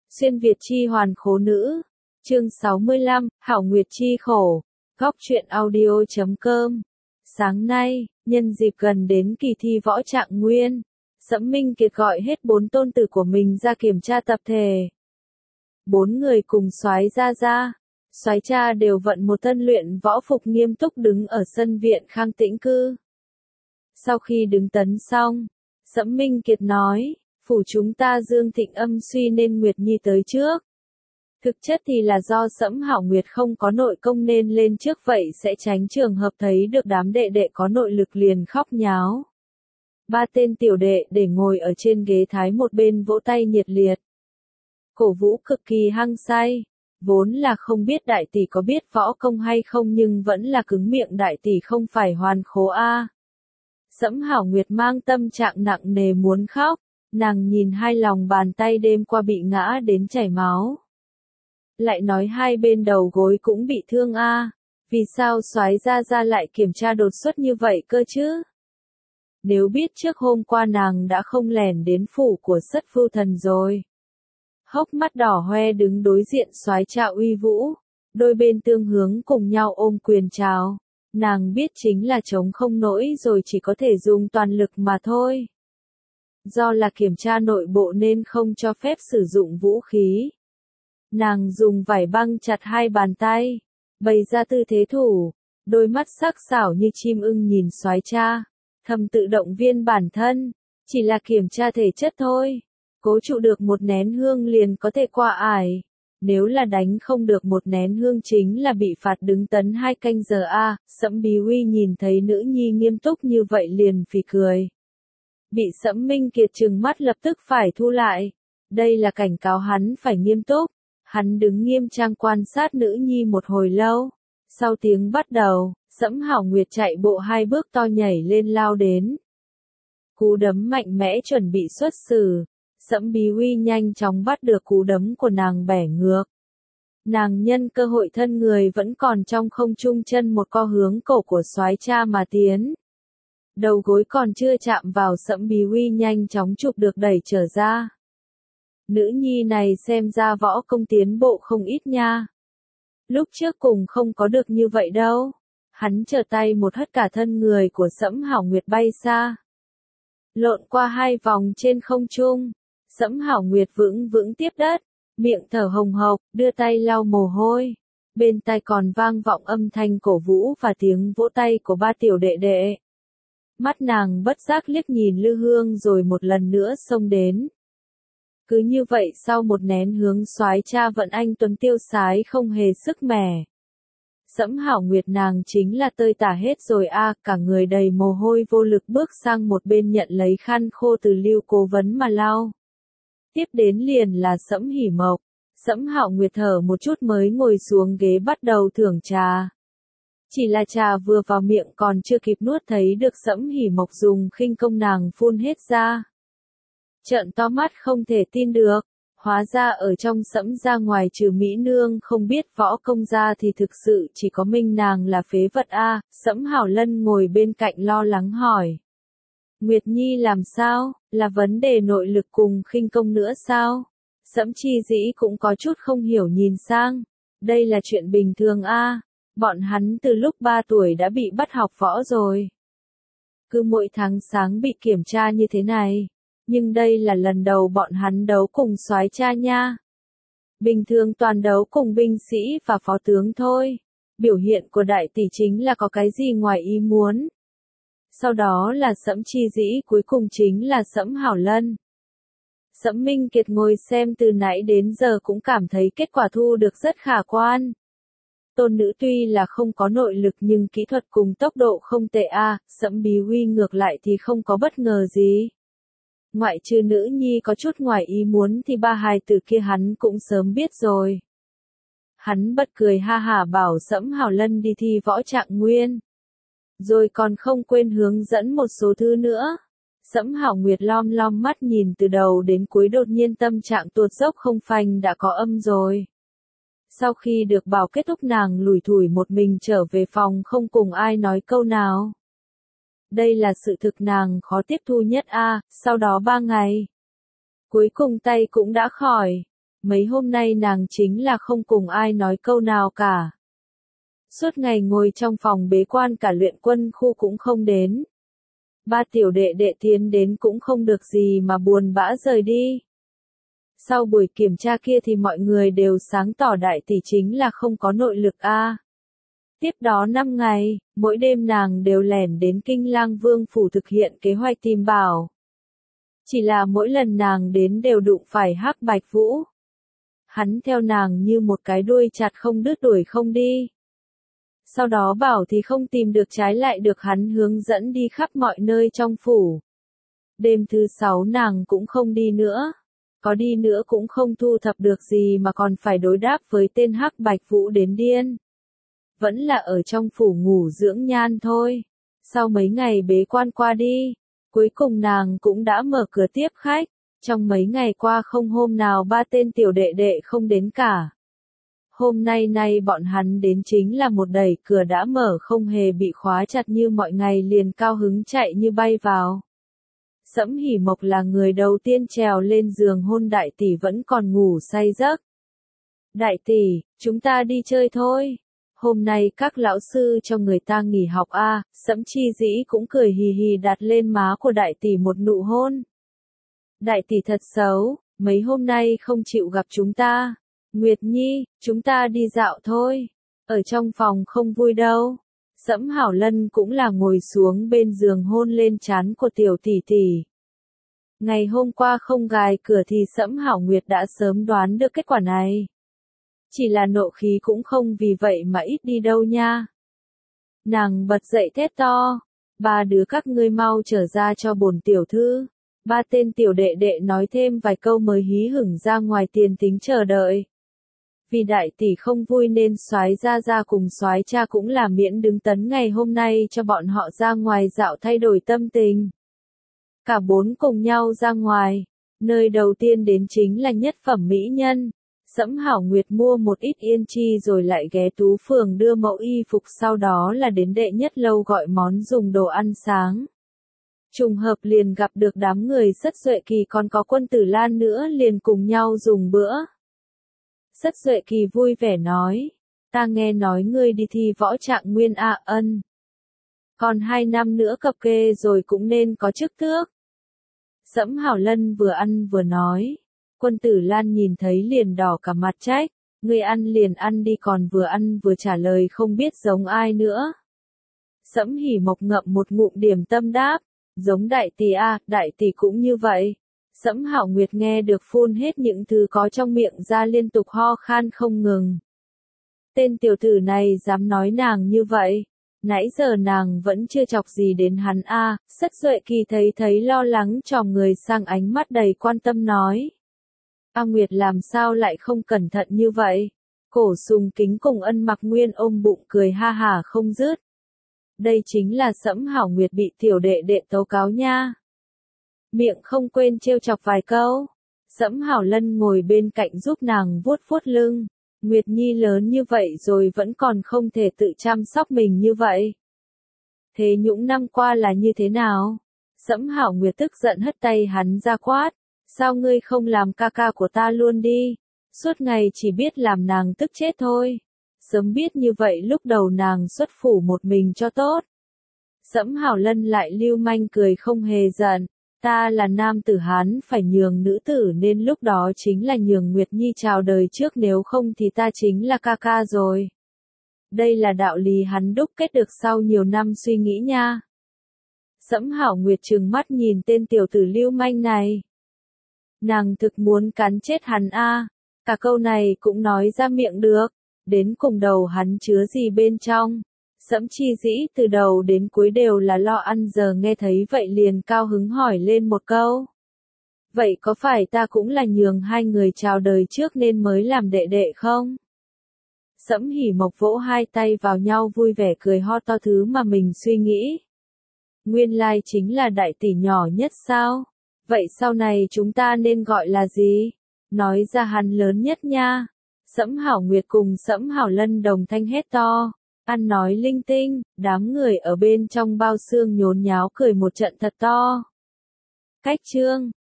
Xuyên Việt chi hoàn khố nữ. Chương 65, Hảo Nguyệt chi khổ. Góc truyện audio.com. Sáng nay, nhân dịp gần đến kỳ thi võ trạng nguyên, Sẫm Minh Kiệt gọi hết 4 tôn tử của mình ra kiểm tra tập thể. 4 người cùng soái ra. Soái cha đều vận một thân luyện võ phục nghiêm túc đứng ở sân viện Khang Tĩnh Cư. Sau khi đứng tấn xong, Sẫm Minh Kiệt nói, phủ chúng ta Dương Thịnh âm suy nên Nguyệt Nhi tới trước. Thực chất thì là do Sẫm Hảo Nguyệt không có nội công nên lên trước vậy sẽ tránh trường hợp thấy được đám đệ đệ có nội lực liền khóc nháo. 3 tên tiểu đệ để ngồi ở trên ghế thái một bên vỗ tay nhiệt liệt. Cổ vũ cực kỳ hăng say. Vốn là không biết đại tỷ có biết võ công hay không nhưng vẫn là cứng miệng đại tỷ không phải hoàn khố a. Sẫm Hảo Nguyệt mang tâm trạng nặng nề muốn khóc, nàng nhìn hai lòng bàn tay đêm qua bị ngã đến chảy máu. Lại nói hai bên đầu gối cũng bị thương a, vì sao soái ra lại kiểm tra đột xuất như vậy cơ chứ? Nếu biết trước hôm qua nàng đã không lẻn đến phủ của Sất Phu Thần rồi. Hốc mắt đỏ hoe đứng đối diện soái cha uy vũ, đôi bên tương hướng cùng nhau ôm quyền chào. Nàng biết chính là chống không nổi rồi chỉ có thể dùng toàn lực mà thôi. Do là kiểm tra nội bộ nên không cho phép sử dụng vũ khí. Nàng dùng vải băng chặt hai bàn tay, bày ra tư thế thủ, đôi mắt sắc sảo như chim ưng nhìn soái cha, thầm tự động viên bản thân, chỉ là kiểm tra thể chất thôi. Cố trụ được một nén hương liền có thể qua ải. Nếu là đánh không được một nén hương chính là bị phạt đứng tấn 2 canh giờ a. Sẫm Bí Huy nhìn thấy nữ nhi nghiêm túc như vậy liền phì cười. Bị Sẫm Minh Kiệt trừng mắt lập tức phải thu lại. Đây là cảnh cáo hắn phải nghiêm túc. Hắn đứng nghiêm trang quan sát nữ nhi một hồi lâu. Sau tiếng bắt đầu, Sẫm Hảo Nguyệt chạy bộ 2 bước to nhảy lên lao đến. Cú đấm mạnh mẽ chuẩn bị xuất xử. Sẫm Bí Huy nhanh chóng bắt được cú đấm của nàng bẻ ngược. Nàng nhân cơ hội thân người vẫn còn trong không trung chân một co hướng cổ của soái cha mà tiến. Đầu gối còn chưa chạm vào Sẫm Bí Huy nhanh chóng chụp được đẩy trở ra. Nữ nhi này xem ra võ công tiến bộ không ít nha. Lúc trước cùng không có được như vậy đâu. Hắn trở tay một hất cả thân người của Sẫm Hảo Nguyệt bay xa. Lộn qua 2 vòng trên không trung. Sẫm Hảo Nguyệt vững vững tiếp đất, miệng thở hồng hộc, đưa tay lau mồ hôi. Bên tai còn vang vọng âm thanh cổ vũ và tiếng vỗ tay của 3 tiểu đệ đệ. Mắt nàng bất giác liếc nhìn Lư Hương rồi một lần nữa xông đến. Cứ như vậy sau một nén hướng soái cha vận anh tuấn tiêu sái không hề sức mẻ. Sẫm Hảo Nguyệt nàng chính là tơi tả hết rồi a, cả người đầy mồ hôi vô lực bước sang một bên nhận lấy khăn khô từ Lưu cố vấn mà lau. Tiếp đến liền là Sẫm Hỉ Mộc. Sẫm Hảo Nguyệt thở một chút mới ngồi xuống ghế bắt đầu thưởng trà. Chỉ là trà vừa vào miệng còn chưa kịp nuốt thấy được Sẫm Hỉ Mộc dùng khinh công nàng phun hết ra. Trợn to mắt không thể tin được, hóa ra ở trong Sẫm ra ngoài trừ Mỹ Nương không biết võ công ra thì thực sự chỉ có Minh nàng là phế vật a. Sẫm Hảo Lân ngồi bên cạnh lo lắng hỏi. Nguyệt Nhi làm sao, là vấn đề nội lực cùng khinh công nữa sao? Sẫm Chi Dĩ cũng có chút không hiểu nhìn sang. Đây là chuyện bình thường a, bọn hắn từ lúc 3 tuổi đã bị bắt học võ rồi. Cứ mỗi tháng sáng bị kiểm tra như thế này. Nhưng đây là lần đầu bọn hắn đấu cùng soái cha nha. Bình thường toàn đấu cùng binh sĩ và phó tướng thôi. Biểu hiện của đại tỷ chính là có cái gì ngoài ý muốn. Sau đó là Sẫm Chi Dĩ, cuối cùng chính là Sẫm Hảo Lân. Sẫm Minh Kiệt ngồi xem từ nãy đến giờ cũng cảm thấy kết quả thu được rất khả quan. Tôn nữ tuy là không có nội lực nhưng kỹ thuật cùng tốc độ không tệ a. Sẫm Bí Huy ngược lại thì không có bất ngờ gì. Ngoại trừ nữ nhi có chút ngoài ý muốn thì 3 hài tử kia hắn cũng sớm biết rồi. Hắn bật cười ha hả bảo Sẫm Hảo Lân đi thi võ trạng nguyên. Rồi còn không quên hướng dẫn một số thứ nữa. Sẫm Hảo Nguyệt lom lom mắt nhìn từ đầu đến cuối đột nhiên tâm trạng tuột dốc không phanh đã có âm rồi. Sau khi được bảo kết thúc nàng lủi thủi một mình trở về phòng không cùng ai nói câu nào. Đây là sự thực nàng khó tiếp thu nhất a. Sau đó 3 ngày. Cuối cùng tay cũng đã khỏi. Mấy hôm nay nàng chính là không cùng ai nói câu nào cả. Suốt ngày ngồi trong phòng bế quan, cả luyện quân khu cũng không đến. Ba tiểu đệ đệ tiến đến cũng không được gì mà buồn bã rời đi. Sau buổi kiểm tra kia thì mọi người đều sáng tỏ đại tỷ chính là không có nội lực a. Tiếp đó 5 ngày, mỗi đêm nàng đều lẻn đến Kinh Lang Vương phủ thực hiện kế hoạch tìm bảo. Chỉ là mỗi lần nàng đến đều đụng phải Hắc Bạch Vũ. Hắn theo nàng như một cái đuôi chặt không đứt, đuổi không đi. Sau đó bảo thì không tìm được, trái lại được hắn hướng dẫn đi khắp mọi nơi trong phủ. Đêm thứ 6 nàng cũng không đi nữa. Có đi nữa cũng không thu thập được gì mà còn phải đối đáp với tên Hắc Bạch Vũ đến điên. Vẫn là ở trong phủ ngủ dưỡng nhan thôi. Sau mấy ngày bế quan qua đi, cuối cùng nàng cũng đã mở cửa tiếp khách. Trong mấy ngày qua không hôm nào ba tên tiểu đệ đệ không đến cả. Hôm nay bọn hắn đến chính là một đẩy cửa đã mở, không hề bị khóa chặt như mọi ngày, liền cao hứng chạy như bay vào. Sẫm Hỉ Mộc là người đầu tiên trèo lên giường hôn đại tỷ vẫn còn ngủ say giấc. Đại tỷ, chúng ta đi chơi thôi. Hôm nay các lão sư cho người ta nghỉ học a. Sẫm Chi Dĩ cũng cười hì hì đặt lên má của đại tỷ một nụ hôn. Đại tỷ thật xấu, mấy hôm nay không chịu gặp chúng ta. Nguyệt Nhi, chúng ta đi dạo thôi. Ở trong phòng không vui đâu. Sẫm Hảo Lân cũng là ngồi xuống bên giường hôn lên trán của tiểu tỷ tỷ. Ngày hôm qua không gài cửa thì Sẫm Hảo Nguyệt đã sớm đoán được kết quả này. Chỉ là nộ khí cũng không vì vậy mà ít đi đâu nha. Nàng bật dậy thét to. Ba đứa các ngươi mau trở ra cho bổn tiểu thư. Ba tên tiểu đệ đệ nói thêm vài câu mới hí hửng ra ngoài tiền tính chờ đợi. Vì đại tỷ không vui nên soái ra cùng soái cha cũng là miễn đứng tấn ngày hôm nay cho bọn họ ra ngoài dạo thay đổi tâm tình. Cả bốn cùng nhau ra ngoài. Nơi đầu tiên đến chính là nhất phẩm mỹ nhân. Sẫm Hảo Nguyệt mua một ít yên chi rồi lại ghé Tú Phường đưa mẫu y phục, sau đó là đến đệ nhất lâu gọi món dùng đồ ăn sáng. Trùng hợp liền gặp được đám người Sất Duệ Kỳ còn có Quân Tử Lan nữa, liền cùng nhau dùng bữa. Sất Duệ Kỳ vui vẻ nói, ta nghe nói ngươi đi thi võ trạng nguyên ạ. Ân. Còn 2 năm nữa cập kê rồi cũng nên có chức tước. Sẫm Hảo Lân vừa ăn vừa nói. Quân Tử Lan nhìn thấy liền đỏ cả mặt trách, ngươi ăn liền ăn đi, còn vừa ăn vừa trả lời không biết giống ai nữa. Sẫm Hỉ Mộc ngậm một ngụm điểm tâm đáp, giống đại tỷ a, đại tỷ cũng như vậy. Sẫm Hảo Nguyệt nghe được phun hết những thứ có trong miệng ra, liên tục ho khan không ngừng. Tên tiểu tử này dám nói nàng như vậy. Nãy giờ nàng vẫn chưa chọc gì đến hắn a. Sất Duệ Kỳ thấy lo lắng tròm người sang, ánh mắt đầy quan tâm nói. A Nguyệt làm sao lại không cẩn thận như vậy? Cổ Sùng Kính cùng Ân Mặc Nguyên ôm bụng cười ha hả không dứt. Đây chính là Sẫm Hảo Nguyệt bị tiểu đệ đệ tố cáo nha. Miệng không quên trêu chọc vài câu. Sẫm Hảo Lân ngồi bên cạnh giúp nàng vuốt vuốt lưng. Nguyệt Nhi lớn như vậy rồi vẫn còn không thể tự chăm sóc mình như vậy. Thế những năm qua là như thế nào? Sẫm Hảo Nguyệt tức giận hất tay hắn ra quát. Sao ngươi không làm ca ca của ta luôn đi? Suốt ngày chỉ biết làm nàng tức chết thôi. Sớm biết như vậy lúc đầu nàng xuất phủ một mình cho tốt. Sẫm Hảo Lân lại lưu manh cười không hề giận. Ta là nam tử Hán phải nhường nữ tử, nên lúc đó chính là nhường Nguyệt Nhi chào đời trước, nếu không thì ta chính là ca ca rồi. Đây là đạo lý hắn đúc kết được sau nhiều năm suy nghĩ nha. Sẫm Hảo Nguyệt trừng mắt nhìn tên tiểu tử lưu manh này. Nàng thực muốn cắn chết hắn a. Cả câu này cũng nói ra miệng được. Đến cùng đầu hắn chứa gì bên trong? Sẫm Chi Dĩ từ đầu đến cuối đều là lo ăn, giờ nghe thấy vậy liền cao hứng hỏi lên một câu. Vậy có phải ta cũng là nhường hai người chào đời trước nên mới làm đệ đệ không? Sẫm Hỉ Mộc vỗ hai tay vào nhau vui vẻ cười ho to thứ mà mình suy nghĩ. Nguyên lai chính là đại tỷ nhỏ nhất sao? Vậy sau này chúng ta nên gọi là gì? Nói ra hắn lớn nhất nha. Sẫm Hảo Nguyệt cùng Sẫm Hảo Lân đồng thanh hét to. Ăn nói linh tinh, đám người ở bên trong bao xương nhốn nháo cười một trận thật to. Cách chương